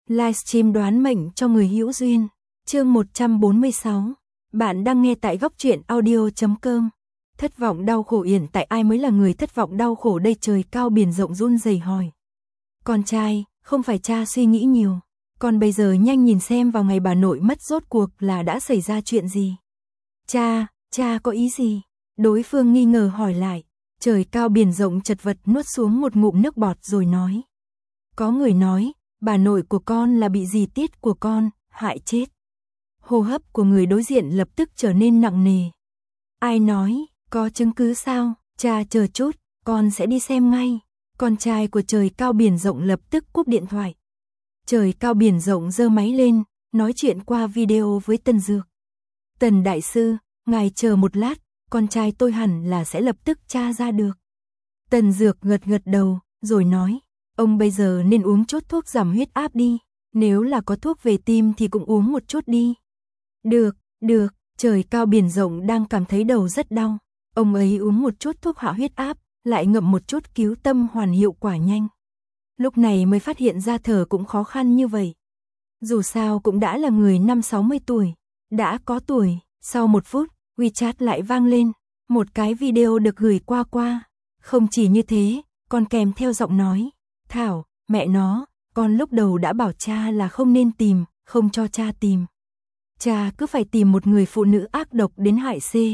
Livestream đoán mệnh cho người hữu duyên. Chương 146. Bạn đang nghe tại góc truyện audio.com. Thất vọng đau khổ hiện tại ai mới là người thất vọng đau khổ đây, trời cao biển rộng run rẩy hỏi. Con trai, không phải cha suy nghĩ nhiều. Con bây giờ nhanh nhìn xem vào ngày bà nội mất rốt cuộc là đã xảy ra chuyện gì. Cha có ý gì? Đối phương nghi ngờ hỏi lại. Trời cao biển rộng chật vật nuốt xuống một ngụm nước bọt rồi nói. Có người nói, bà nội của con là bị dì Tiết của con hại chết. Hô hấp của người đối diện lập tức trở nên nặng nề. Ai nói, có chứng cứ sao? Cha chờ chút, con sẽ đi xem ngay. Con trai của trời cao biển rộng lập tức cúp điện thoại. Trời cao biển rộng giơ máy lên, nói chuyện qua video với Tần Dược. Tần đại sư, ngài chờ một lát, con trai tôi hẳn là sẽ lập tức tra ra được. Tần Dược gật đầu, rồi nói, ông bây giờ nên uống chút thuốc giảm huyết áp đi, nếu là có thuốc về tim thì cũng uống một chút đi. Được, trời cao biển rộng đang cảm thấy đầu rất đau, ông ấy uống một chút thuốc hạ huyết áp, lại ngậm một chút cứu tâm hoàn hiệu quả nhanh. Lúc này mới phát hiện ra thở cũng khó khăn như vậy. Dù sao cũng đã là người 50-60 tuổi, đã có tuổi. Sau một phút, WeChat lại vang lên, một cái video được gửi qua. Không chỉ như thế, còn kèm theo giọng nói, Thảo, mẹ nó, con lúc đầu đã bảo cha là không nên tìm, không cho cha tìm. Cha cứ phải tìm một người phụ nữ ác độc đến hại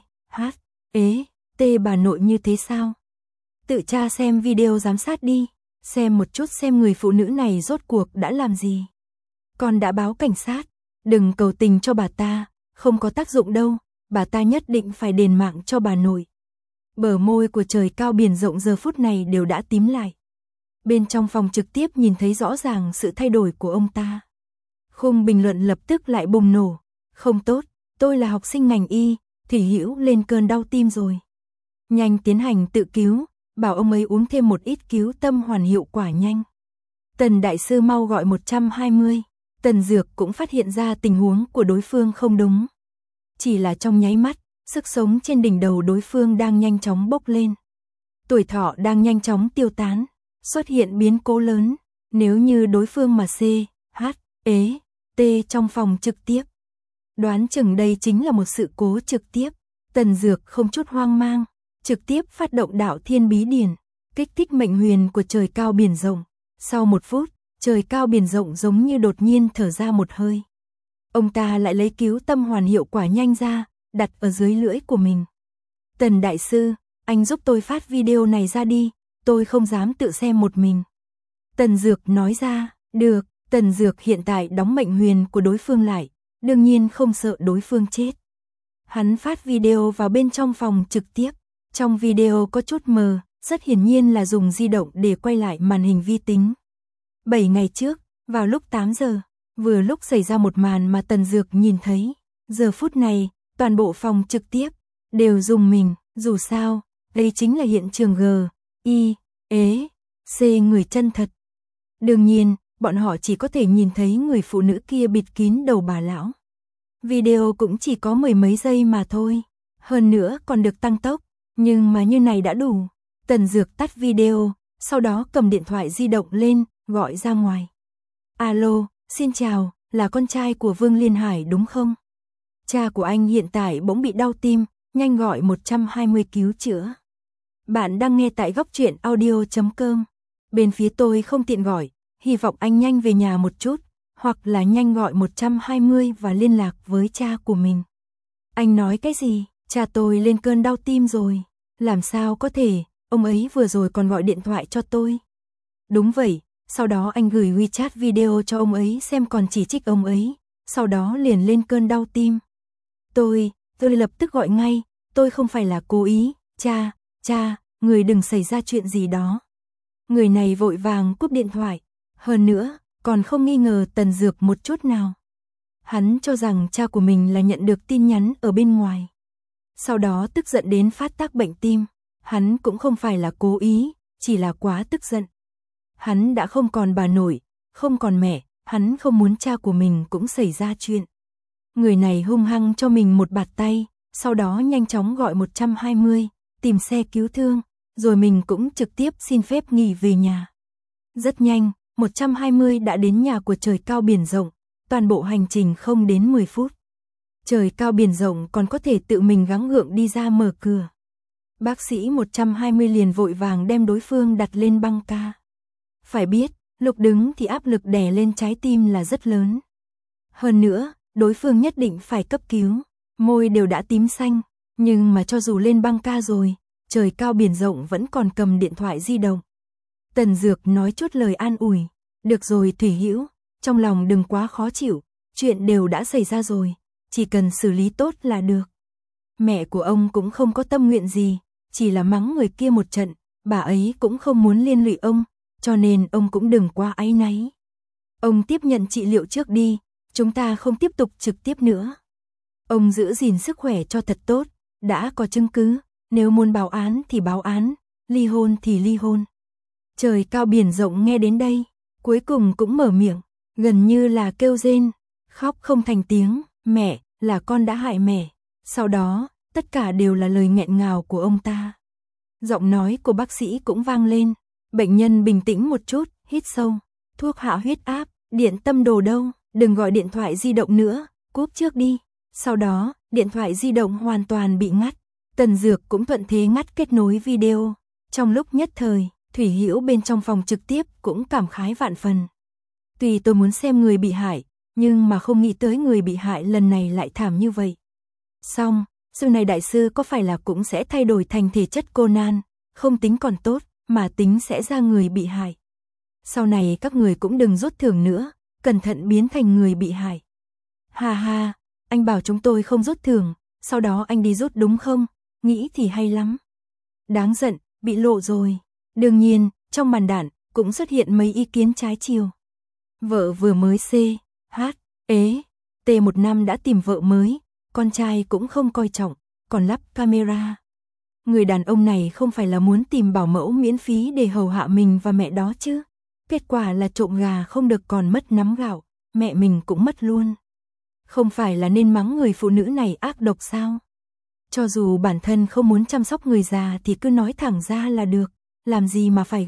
T bà nội như thế sao? Tự cha xem video giám sát đi, xem một chút xem người phụ nữ này rốt cuộc đã làm gì. Con đã báo cảnh sát, đừng cầu tình cho bà ta, không có tác dụng đâu, bà ta nhất định phải đền mạng cho bà nội. Bờ môi của trời cao biển rộng giờ phút này đều đã tím lại. Bên trong phòng trực tiếp nhìn thấy rõ ràng sự thay đổi của ông ta. Khung bình luận lập tức lại bùng nổ. Không tốt, tôi là học sinh ngành y, Thủy Hữu lên cơn đau tim rồi. Nhanh tiến hành tự cứu, bảo ông ấy uống thêm một ít cứu tâm hoàn hiệu quả nhanh. Tần đại sư mau gọi 120. Tần Dược cũng phát hiện ra tình huống của đối phương không đúng. Chỉ là trong nháy mắt, sức sống trên đỉnh đầu đối phương đang nhanh chóng bốc lên. Tuổi thọ đang nhanh chóng tiêu tán, xuất hiện biến cố lớn. Nếu như đối phương mà T trong phòng trực tiếp, đoán chừng đây chính là một sự cố trực tiếp. Tần Dược không chút hoang mang, trực tiếp phát động đạo thiên bí điển, kích thích mệnh huyền của trời cao biển rộng. Sau một phút, trời cao biển rộng giống như đột nhiên thở ra một hơi. Ông ta lại lấy cứu tâm hoàn hiệu quả nhanh ra, đặt ở dưới lưỡi của mình. Tần đại sư, anh giúp tôi phát video này ra đi, tôi không dám tự xem một mình. Tần Dược nói ra, được. Tần Dược hiện tại đóng mệnh huyền của đối phương lại, đương nhiên không sợ đối phương chết. Hắn phát video vào bên trong phòng trực tiếp. Trong video có chút mờ, rất hiển nhiên là dùng di động để quay lại màn hình vi tính. 7 ngày trước, vào lúc 8 giờ, vừa lúc xảy ra một màn mà Tần Dược nhìn thấy. Giờ phút này, toàn bộ phòng trực tiếp đều rùng mình, dù sao, đây chính là hiện trường người chân thật. Đương nhiên, bọn họ chỉ có thể nhìn thấy người phụ nữ kia bịt kín đầu bà lão. Video cũng chỉ có 10 mấy giây mà thôi, hơn nữa còn được tăng tốc, nhưng mà như này đã đủ. Tần Dược tắt video, sau đó cầm điện thoại di động lên, gọi ra ngoài. Alo, xin chào, là con trai của Vương Liên Hải đúng không? Cha của anh hiện tại bỗng bị đau tim, nhanh gọi 120 cứu chữa. Bạn đang nghe tại góc truyện audio.com. Bên phía tôi không tiện gọi, hy vọng anh nhanh về nhà một chút, hoặc là nhanh gọi 120 và liên lạc với cha của mình. Anh nói cái gì? Cha tôi lên cơn đau tim rồi. Làm sao có thể, ông ấy vừa rồi còn gọi điện thoại cho tôi. Đúng vậy, sau đó anh gửi WeChat video cho ông ấy xem còn chỉ trích ông ấy, sau đó liền lên cơn đau tim. Tôi lập tức gọi ngay, tôi không phải là cố ý, cha, người đừng xảy ra chuyện gì đó. Người này vội vàng cúp điện thoại, hơn nữa, còn không nghi ngờ Tần Dược một chút nào. Hắn cho rằng cha của mình là nhận được tin nhắn ở bên ngoài. Sau đó tức giận đến phát tác bệnh tim, hắn cũng không phải là cố ý, chỉ là quá tức giận. Hắn đã không còn bà nội, không còn mẹ, hắn không muốn cha của mình cũng xảy ra chuyện. Người này hung hăng cho mình một bạt tay, sau đó nhanh chóng gọi 120, tìm xe cứu thương, rồi mình cũng trực tiếp xin phép nghỉ về nhà. Rất nhanh, 120 đã đến nhà của Trời Cao Biển Rộng, toàn bộ hành trình không đến 10 phút. Trời Cao Biển Rộng còn có thể tự mình gắng gượng đi ra mở cửa. Bác sĩ 120 liền vội vàng đem đối phương đặt lên băng ca. Phải biết, lúc đứng thì áp lực đè lên trái tim là rất lớn. Hơn nữa, đối phương nhất định phải cấp cứu, môi đều đã tím xanh, nhưng mà cho dù lên băng ca rồi, Trời Cao Biển Rộng vẫn còn cầm điện thoại di động. Tần Dược nói chút lời an ủi, được rồi Thủy Hữu, trong lòng đừng quá khó chịu, chuyện đều đã xảy ra rồi, chỉ cần xử lý tốt là được. Mẹ của ông cũng không có tâm nguyện gì, chỉ là mắng người kia một trận, bà ấy cũng không muốn liên lụy ông, cho nên ông cũng đừng quá áy náy. Ông tiếp nhận trị liệu trước đi, chúng ta không tiếp tục trực tiếp nữa. Ông giữ gìn sức khỏe cho thật tốt, đã có chứng cứ, nếu muốn báo án thì báo án, ly hôn thì ly hôn. Trời Cao Biển Rộng nghe đến đây, cuối cùng cũng mở miệng, gần như là kêu rên, khóc không thành tiếng, mẹ, là con đã hại mẹ. Sau đó, tất cả đều là lời nghẹn ngào của ông ta. Giọng nói của bác sĩ cũng vang lên, bệnh nhân bình tĩnh một chút, hít sâu, thuốc hạ huyết áp, điện tâm đồ đâu, đừng gọi điện thoại di động nữa, cúp trước đi. Sau đó, điện thoại di động hoàn toàn bị ngắt, Tần Dược cũng thuận thế ngắt kết nối video. Trong lúc nhất thời, Thủy Hữu bên trong phòng trực tiếp cũng cảm khái vạn phần. Tuy tôi muốn xem người bị hại, nhưng mà không nghĩ tới người bị hại lần này lại thảm như vậy. Xong, sau này đại sư có phải là cũng sẽ thay đổi thành thể chất Conan, không tính còn tốt, mà tính sẽ ra người bị hại. Sau này các người cũng đừng rút thưởng nữa, cẩn thận biến thành người bị hại. Ha ha, anh bảo chúng tôi không rút thưởng, sau đó anh đi rút đúng không? Nghĩ thì hay lắm. Đáng giận, bị lộ rồi. Đương nhiên, trong màn đạn cũng xuất hiện mấy ý kiến trái chiều. Vợ vừa mới T1 năm đã tìm vợ mới, con trai cũng không coi trọng, còn lắp camera. Người đàn ông này không phải là muốn tìm bảo mẫu miễn phí để hầu hạ mình và mẹ đó chứ. Kết quả là trộm gà không được còn mất nắm gạo, mẹ mình cũng mất luôn. Không phải là nên mắng người phụ nữ này ác độc sao? Cho dù bản thân không muốn chăm sóc người già thì cứ nói thẳng ra là được, làm gì mà phải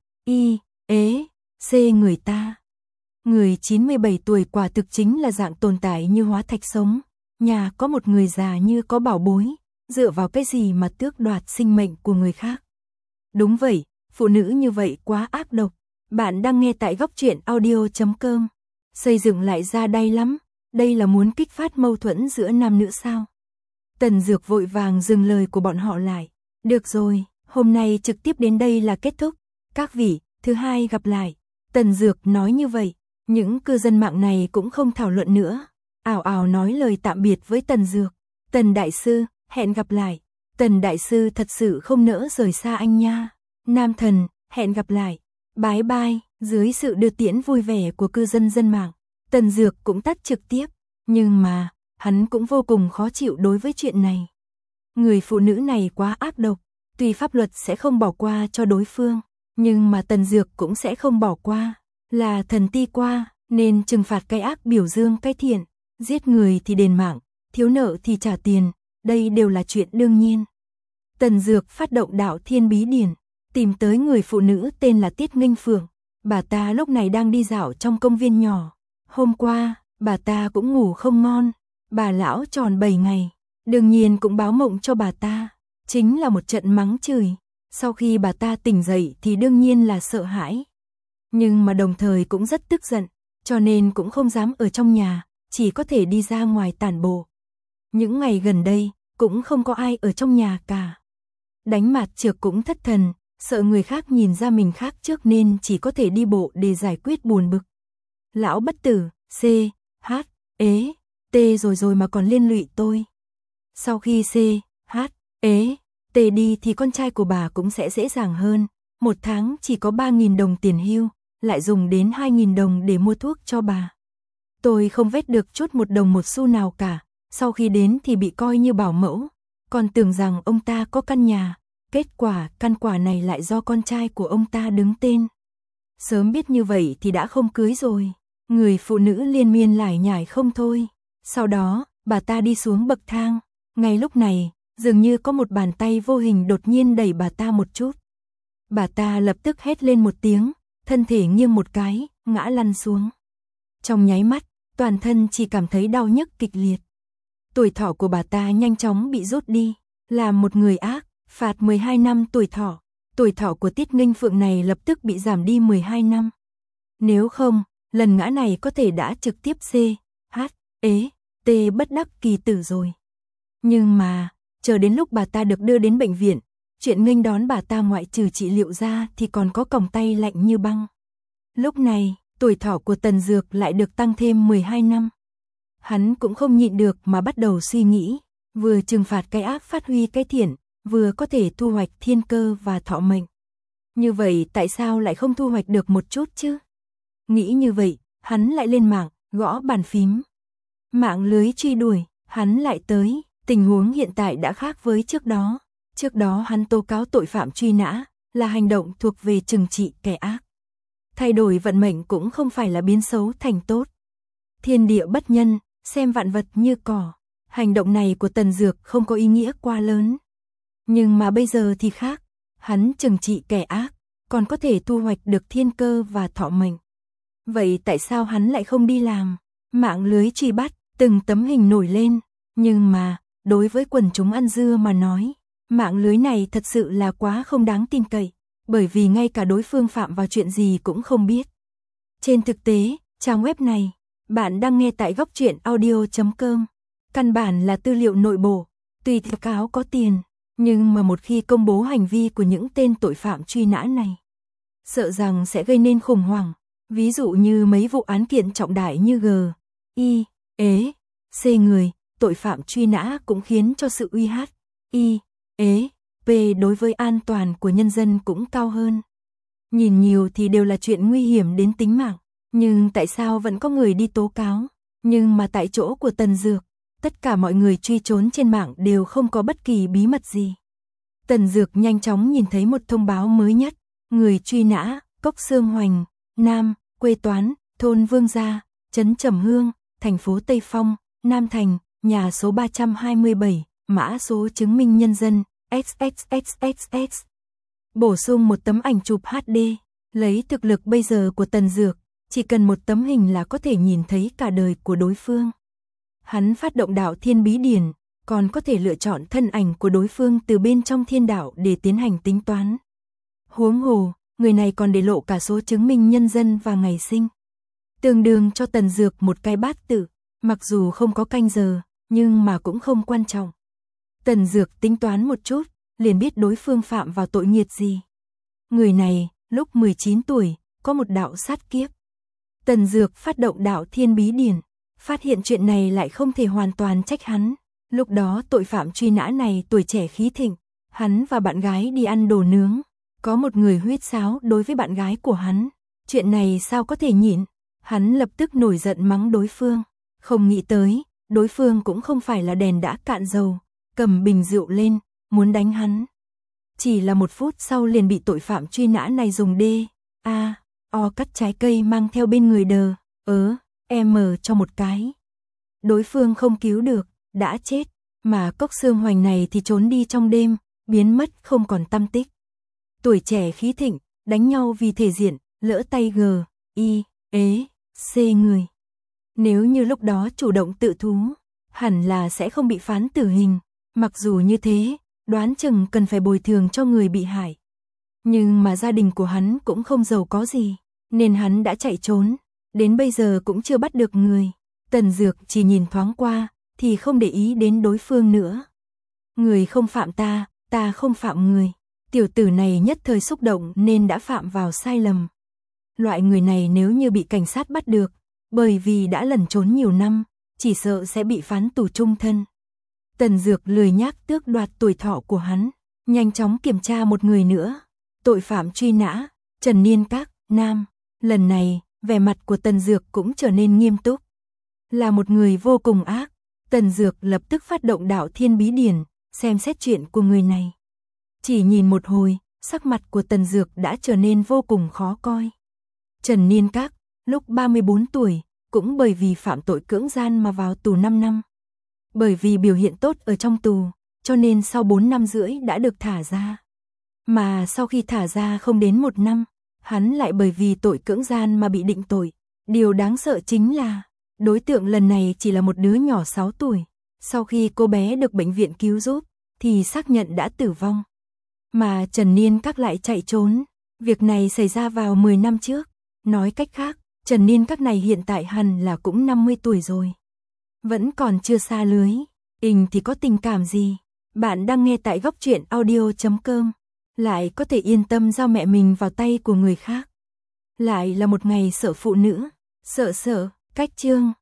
người ta. Người 97 tuổi quả thực chính là dạng tồn tại như hóa thạch sống, nhà có một người già như có bảo bối, dựa vào cái gì mà tước đoạt sinh mệnh của người khác. Đúng vậy, phụ nữ như vậy quá ác độc. Bạn đang nghe tại Góc Truyện Audio.com. Xây dựng lại ra đây lắm, đây là muốn kích phát mâu thuẫn giữa nam nữ sao? Tần Dược vội vàng dừng lời của bọn họ lại. Được rồi, hôm nay trực tiếp đến đây là kết thúc. Các vị, thứ hai gặp lại. Tần Dược nói như vậy, những cư dân mạng này cũng không thảo luận nữa. Ào ào nói lời tạm biệt với Tần Dược. Tần Đại Sư, hẹn gặp lại. Tần Đại Sư thật sự không nỡ rời xa anh nha. Nam Thần, hẹn gặp lại. Bye bye. Dưới sự đưa tiễn vui vẻ của cư dân mạng, Tần Dược cũng tắt trực tiếp. Nhưng mà, hắn cũng vô cùng khó chịu đối với chuyện này. Người phụ nữ này quá ác độc, tuy pháp luật sẽ không bỏ qua cho đối phương, nhưng mà Tần Dược cũng sẽ không bỏ qua. Là thần ti qua, nên trừng phạt cái ác biểu dương cái thiện, giết người thì đền mạng, thiếu nợ thì trả tiền, đây đều là chuyện đương nhiên. Tần Dược phát động đạo Thiên Bí Điển, tìm tới người phụ nữ tên là Tiết Nghinh Phượng. Bà ta lúc này đang đi dạo trong công viên nhỏ. Hôm qua, bà ta cũng ngủ không ngon. Bà lão tròn 7 ngày, đương nhiên cũng báo mộng cho bà ta. Chính là một trận mắng chửi. Sau khi bà ta tỉnh dậy thì đương nhiên là sợ hãi. Nhưng mà đồng thời cũng rất tức giận, cho nên cũng không dám ở trong nhà, chỉ có thể đi ra ngoài tản bộ. Những ngày gần đây, cũng không có ai ở trong nhà cả. Đánh Mạt Trược cũng thất thần, sợ người khác nhìn ra mình khác trước nên chỉ có thể đi bộ để giải quyết buồn bực. Lão bất tử, T rồi mà còn liên lụy tôi. Sau khi T đi thì con trai của bà cũng sẽ dễ dàng hơn. Một tháng chỉ có 3.000 đồng tiền hưu, lại dùng đến 2.000 đồng để mua thuốc cho bà. Tôi không vét được chút một đồng một xu nào cả, sau khi đến thì bị coi như bảo mẫu, còn tưởng rằng ông ta có căn nhà, kết quả căn quả này lại do con trai của ông ta đứng tên. Sớm biết như vậy thì đã không cưới rồi. Người phụ nữ liên miên lải nhải không thôi. Sau đó, bà ta đi xuống bậc thang, ngay lúc này, dường như có một bàn tay vô hình đột nhiên đẩy bà ta một chút. Bà ta lập tức hét lên một tiếng, thân thể nghiêng một cái, ngã lăn xuống. Trong nháy mắt, toàn thân chỉ cảm thấy đau nhức kịch liệt. Tuổi thọ của bà ta nhanh chóng bị rút đi, là một người ác, phạt 12 năm tuổi thọ. Tuổi thọ của Tiết Nghinh Phượng này lập tức bị giảm đi 12 năm. Nếu không, lần ngã này có thể đã trực tiếp T bất đắc kỳ tử rồi. Nhưng mà, chờ đến lúc bà ta được đưa đến bệnh viện, chuyện nghênh đón bà ta ngoại trừ trị liệu ra thì còn có còng tay lạnh như băng. Lúc này, tuổi thọ của Tần Dược lại được tăng thêm 12 năm. Hắn cũng không nhịn được mà bắt đầu suy nghĩ, vừa trừng phạt cái ác phát huy cái thiện, vừa có thể thu hoạch thiên cơ và thọ mệnh. Như vậy tại sao lại không thu hoạch được một chút chứ? Nghĩ như vậy, hắn lại lên mạng, gõ bàn phím. Mạng lưới truy đuổi, hắn lại tới, tình huống hiện tại đã khác với trước đó. Trước đó hắn tố cáo tội phạm truy nã, là hành động thuộc về trừng trị kẻ ác. Thay đổi vận mệnh cũng không phải là biến xấu thành tốt. Thiên địa bất nhân, xem vạn vật như cỏ. Hành động này của Tần Dược không có ý nghĩa quá lớn. Nhưng mà bây giờ thì khác, hắn trừng trị kẻ ác, còn có thể thu hoạch được thiên cơ và thọ mệnh. Vậy tại sao hắn lại không đi làm? Mạng lưới truy bắt, từng tấm hình nổi lên, nhưng mà, đối với quần chúng ăn dưa mà nói, mạng lưới này thật sự là quá không đáng tin cậy, bởi vì ngay cả đối phương phạm vào chuyện gì cũng không biết. Trên thực tế, trang web này, bạn đang nghe tại góc truyện audio.com, căn bản là tư liệu nội bộ, tùy theo cáo có tiền, nhưng mà một khi công bố hành vi của những tên tội phạm truy nã này, sợ rằng sẽ gây nên khủng hoảng, ví dụ như mấy vụ án kiện trọng đại như C người, tội phạm truy nã cũng khiến cho sự P đối với an toàn của nhân dân cũng cao hơn. Nhìn nhiều thì đều là chuyện nguy hiểm đến tính mạng, nhưng tại sao vẫn có người đi tố cáo? Nhưng mà tại chỗ của Tần Dược, tất cả mọi người truy trốn trên mạng đều không có bất kỳ bí mật gì. Tần Dược nhanh chóng nhìn thấy một thông báo mới nhất, người truy nã, Cốc Sương Hoành, Nam, quê Toán, thôn Vương Gia, trấn Trầm Hương, thành phố Tây Phong, Nam Thành, nhà số 327, mã số chứng minh nhân dân, XXXXX. Bổ sung một tấm ảnh chụp HD, lấy thực lực bây giờ của Tần Dược, chỉ cần một tấm hình là có thể nhìn thấy cả đời của đối phương. Hắn phát động đạo thiên bí điển, còn có thể lựa chọn thân ảnh của đối phương từ bên trong thiên đạo để tiến hành tính toán. Huống hồ, người này còn để lộ cả số chứng minh nhân dân và ngày sinh. Tương đương cho Tần Dược một cái bát tự, mặc dù không có canh giờ, nhưng mà cũng không quan trọng. Tần Dược tính toán một chút, liền biết đối phương phạm vào tội nghiệt gì. Người này, lúc 19 tuổi, có một đạo sát kiếp. Tần Dược phát động đạo thiên bí điển, phát hiện chuyện này lại không thể hoàn toàn trách hắn. Lúc đó tội phạm truy nã này tuổi trẻ khí thịnh, hắn và bạn gái đi ăn đồ nướng, có một người huýt sáo đối với bạn gái của hắn. Chuyện này sao có thể nhịn, hắn lập tức nổi giận mắng đối phương. Không nghĩ tới, đối phương cũng không phải là đèn đã cạn dầu, cầm bình rượu lên, muốn đánh hắn. Chỉ là 1 phút sau liền bị tội phạm truy nã này dùng O cắt trái cây mang theo bên người M cho một cái. Đối phương không cứu được, đã chết, mà Cốc Sương Hoành này thì trốn đi trong đêm, biến mất không còn tăm tích. Tuổi trẻ khí thịnh, đánh nhau vì thể diện, lỡ tay C người. Nếu như lúc đó chủ động tự thú, hẳn là sẽ không bị phán tử hình, mặc dù như thế, đoán chừng cần phải bồi thường cho người bị hại. Nhưng mà gia đình của hắn cũng không giàu có gì, nên hắn đã chạy trốn, đến bây giờ cũng chưa bắt được người. Tần Dược chỉ nhìn thoáng qua, thì không để ý đến đối phương nữa. Người không phạm ta, ta không phạm người. Tiểu tử này nhất thời xúc động nên đã phạm vào sai lầm. Loại người này nếu như bị cảnh sát bắt được, bởi vì đã lẩn trốn nhiều năm, chỉ sợ sẽ bị phán tù chung thân. Tần Dược lười nhác tước đoạt tuổi thọ của hắn, nhanh chóng kiểm tra một người nữa. Tội phạm truy nã, Trần Niên Các, Nam. Lần này, vẻ mặt của Tần Dược cũng trở nên nghiêm túc. Là một người vô cùng ác, Tần Dược lập tức phát động đạo thiên bí điển, xem xét chuyện của người này. Chỉ nhìn một hồi, sắc mặt của Tần Dược đã trở nên vô cùng khó coi. Trần Niên Các, lúc 34 tuổi, cũng bởi vì phạm tội cưỡng gian mà vào tù 5 năm. Bởi vì biểu hiện tốt ở trong tù, cho nên sau 4 năm rưỡi đã được thả ra. Mà sau khi thả ra không đến 1 năm, hắn lại bởi vì tội cưỡng gian mà bị định tội. Điều đáng sợ chính là, đối tượng lần này chỉ là một đứa nhỏ 6 tuổi. Sau khi cô bé được bệnh viện cứu giúp, thì xác nhận đã tử vong. Mà Trần Niên Các lại chạy trốn. Việc này xảy ra vào 10 năm trước. Nói cách khác, Trần Niên Các này hiện tại hẳn là cũng 50 tuổi rồi. Vẫn còn chưa xa lưới. Thì có tình cảm gì? Bạn đang nghe tại Góc Truyện Audio.com. Lại có thể yên tâm giao mẹ mình vào tay của người khác. Lại là một ngày sợ phụ nữ. Sợ, cách chương.